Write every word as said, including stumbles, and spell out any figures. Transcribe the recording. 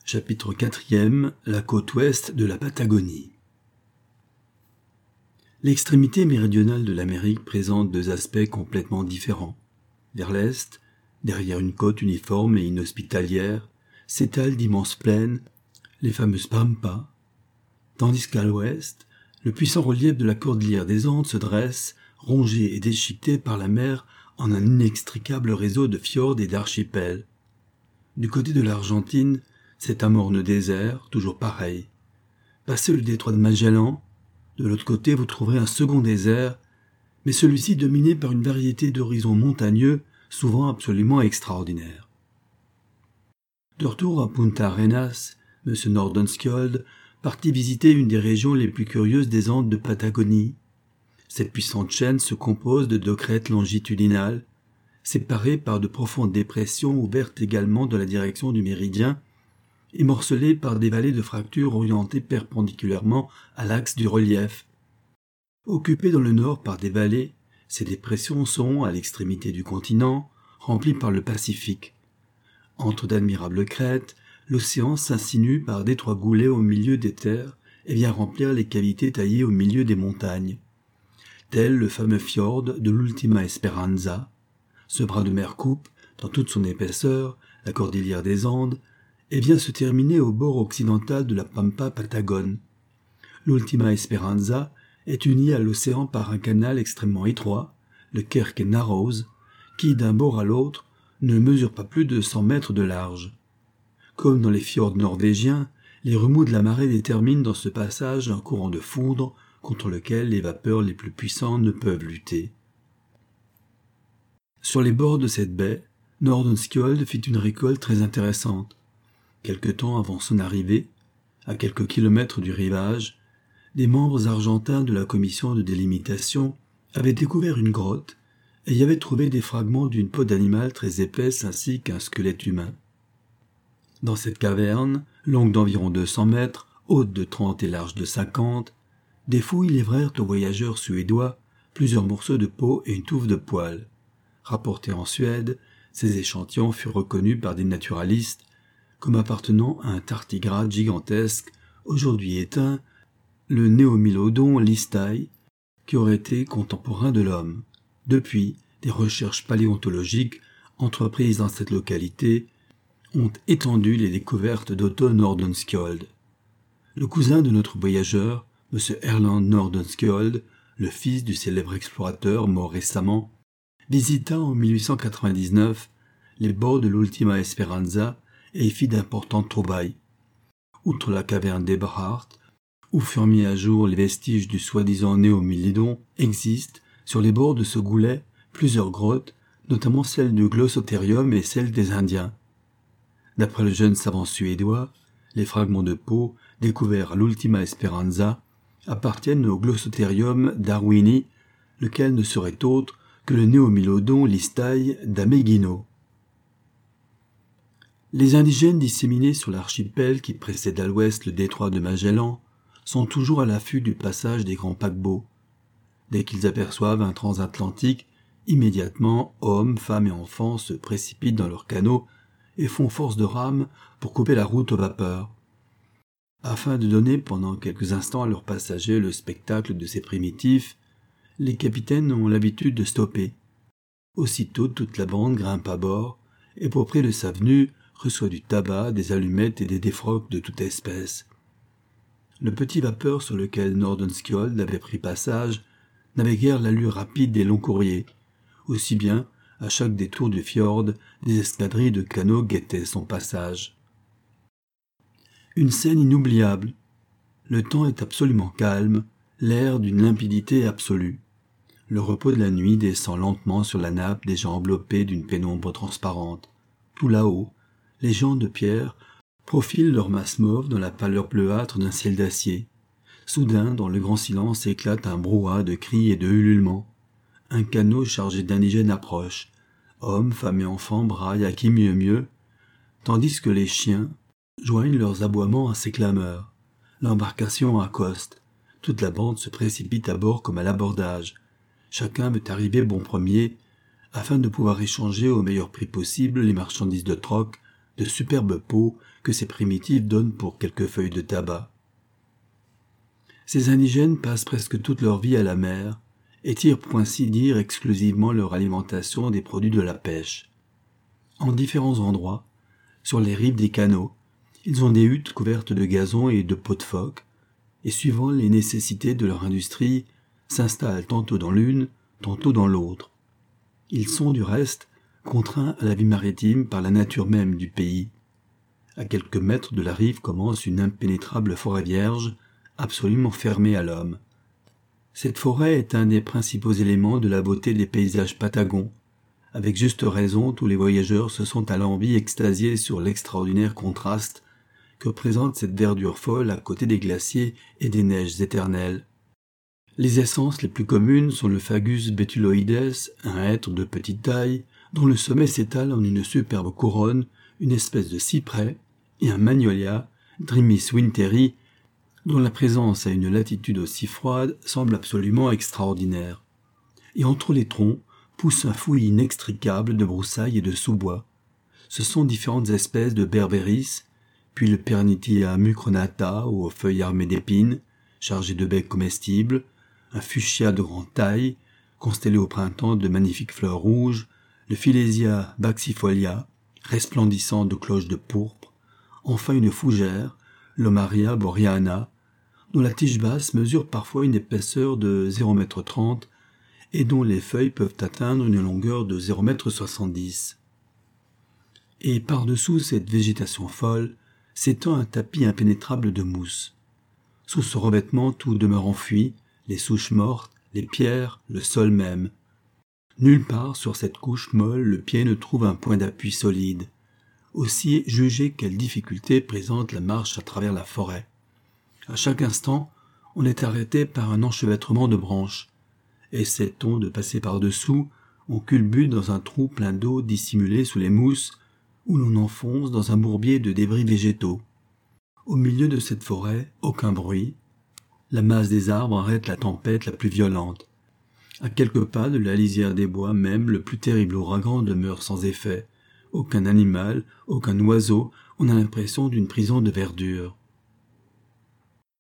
Chapitre quatrième. La côte ouest de la Patagonie. L'extrémité méridionale de l'Amérique présente deux aspects complètement différents. Vers l'est, derrière une côte uniforme et inhospitalière, s'étalent d'immenses plaines, les fameuses pampas, tandis qu'à l'ouest, le puissant relief de la cordillère des Andes se dresse, rongé et déchiqueté par la mer en un inextricable réseau de fjords et d'archipels. Du côté de l'Argentine, c'est un morne désert, toujours pareil. Passez le détroit de Magellan, de l'autre côté vous trouverez un second désert, mais celui-ci dominé par une variété d'horizons montagneux, souvent absolument extraordinaires. De retour à Punta Arenas, M. Nordenskjöld partit visiter une des régions les plus curieuses des Andes de Patagonie. Cette puissante chaîne se compose de deux crêtes longitudinales, séparées par de profondes dépressions ouvertes également dans la direction du méridien, et morcelées par des vallées de fractures orientées perpendiculairement à l'axe du relief. Occupées dans le nord par des vallées, ces dépressions sont, à l'extrémité du continent, remplies par le Pacifique. Entre d'admirables crêtes, l'océan s'insinue par d'étroits goulets au milieu des terres et vient remplir les cavités taillées au milieu des montagnes. Tel le fameux fjord de l'Ultima Esperanza, ce bras de mer coupe, dans toute son épaisseur, la cordillère des Andes, et vient se terminer au bord occidental de la Pampa Patagone. L'Ultima Esperanza est unie à l'océan par un canal extrêmement étroit, le Kerke Narrows, qui, d'un bord à l'autre, ne mesure pas plus de cent mètres de large. Comme dans les fjords norvégiens, les remous de la marée déterminent dans ce passage un courant de foudre contre lequel les vapeurs les plus puissantes ne peuvent lutter. Sur les bords de cette baie, Nordenskjöld fit une récolte très intéressante. Quelque temps avant son arrivée, à quelques kilomètres du rivage, des membres argentins de la commission de délimitation avaient découvert une grotte et y avaient trouvé des fragments d'une peau d'animal très épaisse ainsi qu'un squelette humain. Dans cette caverne, longue d'environ deux cents mètres, haute de trente et large de cinquante, des fouilles livrèrent aux voyageurs suédois plusieurs morceaux de peau et une touffe de poils. Rapportés en Suède, ces échantillons furent reconnus par des naturalistes comme appartenant à un tardigrade gigantesque, aujourd'hui éteint, le Néomylodon listae, qui aurait été contemporain de l'homme. Depuis, des recherches paléontologiques entreprises dans cette localité ont étendu les découvertes d'Otto Nordenskjöld. Le cousin de notre voyageur, M. Erland Nordenskjöld, le fils du célèbre explorateur mort récemment, visita en mille huit cent quatre-vingt-dix-neuf les bords de l'Ultima Esperanza et y fit d'importantes trouvailles. Outre la caverne d'Eberhard, où furent mis à jour les vestiges du soi-disant Néomylodon, existent, sur les bords de ce goulet, plusieurs grottes, notamment celle du Glossotherium et celle des Indiens. D'après le jeune savant suédois, les fragments de peau découverts à l'Ultima Esperanza appartiennent au Glossotherium darwini, lequel ne serait autre que le Néomylodon listae d'Ameghino. Les indigènes disséminés sur l'archipel qui précède à l'ouest le détroit de Magellan sont toujours à l'affût du passage des grands paquebots. Dès qu'ils aperçoivent un transatlantique, immédiatement, hommes, femmes et enfants se précipitent dans leurs canots et font force de rame pour couper la route aux vapeurs. Afin de donner pendant quelques instants à leurs passagers le spectacle de ces primitifs, les capitaines ont l'habitude de stopper. Aussitôt toute la bande grimpe à bord et pour prix de sa venue reçoit du tabac, des allumettes et des défroques de toute espèce. Le petit vapeur sur lequel Nordenskjöld avait pris passage n'avait guère l'allure rapide des longs courriers. Aussi bien, à chaque détour du fjord, des escadrilles de canots guettaient son passage. Une scène inoubliable. Le temps est absolument calme, l'air d'une limpidité absolue. Le repos de la nuit descend lentement sur la nappe déjà enveloppée d'une pénombre transparente. Tout là-haut, les géants de pierre profilent leur masse mauve dans la pâleur bleuâtre d'un ciel d'acier. Soudain, dans le grand silence, éclate un brouhaha de cris et de ululements. Un canot chargé d'indigènes approche. Hommes, femmes et enfants braillent à qui mieux mieux, tandis que les chiens joignent leurs aboiements à ces clameurs. L'embarcation accoste. Toute la bande se précipite à bord comme à l'abordage. Chacun veut arriver bon premier, afin de pouvoir échanger au meilleur prix possible les marchandises de troc de superbes peaux que ces primitifs donnent pour quelques feuilles de tabac. Ces indigènes passent presque toute leur vie à la mer et tirent pour ainsi dire exclusivement leur alimentation des produits de la pêche. En différents endroits, sur les rives des canaux, ils ont des huttes couvertes de gazon et de peaux de phoque, et suivant les nécessités de leur industrie, s'installent tantôt dans l'une, tantôt dans l'autre. Ils sont, du reste, contraints à la vie maritime par la nature même du pays. À quelques mètres de la rive commence une impénétrable forêt vierge, absolument fermée à l'homme. Cette forêt est un des principaux éléments de la beauté des paysages patagons. Avec juste raison, tous les voyageurs se sont à l'envi extasiés sur l'extraordinaire contraste que présente cette verdure folle à côté des glaciers et des neiges éternelles. Les essences les plus communes sont le Fagus betuloides, un hêtre de petite taille, dont le sommet s'étale en une superbe couronne, une espèce de cyprès, et un magnolia, Drimys winteri, dont la présence à une latitude aussi froide semble absolument extraordinaire. Et entre les troncs pousse un fouillis inextricable de broussailles et de sous-bois. Ce sont différentes espèces de berberis, puis le Pernitia mucronata aux feuilles armées d'épines, chargées de baies comestibles, un fuchsia de grande taille, constellé au printemps de magnifiques fleurs rouges, le Filesia baxifolia, resplendissant de cloches de pourpre, enfin une fougère, l'Omaria boreana, dont la tige basse mesure parfois une épaisseur de zéro virgule trente mètres et dont les feuilles peuvent atteindre une longueur de zéro virgule soixante-dix mètres. Et par-dessous cette végétation folle, s'étend un tapis impénétrable de mousse. Sous ce revêtement tout demeure enfui, les souches mortes, les pierres, le sol même. Nulle part sur cette couche molle le pied ne trouve un point d'appui solide. Aussi, jugez quelle difficulté présente la marche à travers la forêt. À chaque instant, on est arrêté par un enchevêtrement de branches. Essaie-t-on de passer par-dessous, on culbute dans un trou plein d'eau dissimulé sous les mousses, où l'on enfonce dans un bourbier de débris végétaux. Au milieu de cette forêt, aucun bruit. La masse des arbres arrête la tempête la plus violente. À quelques pas de la lisière des bois même, le plus terrible ouragan demeure sans effet. Aucun animal, aucun oiseau, on a l'impression d'une prison de verdure.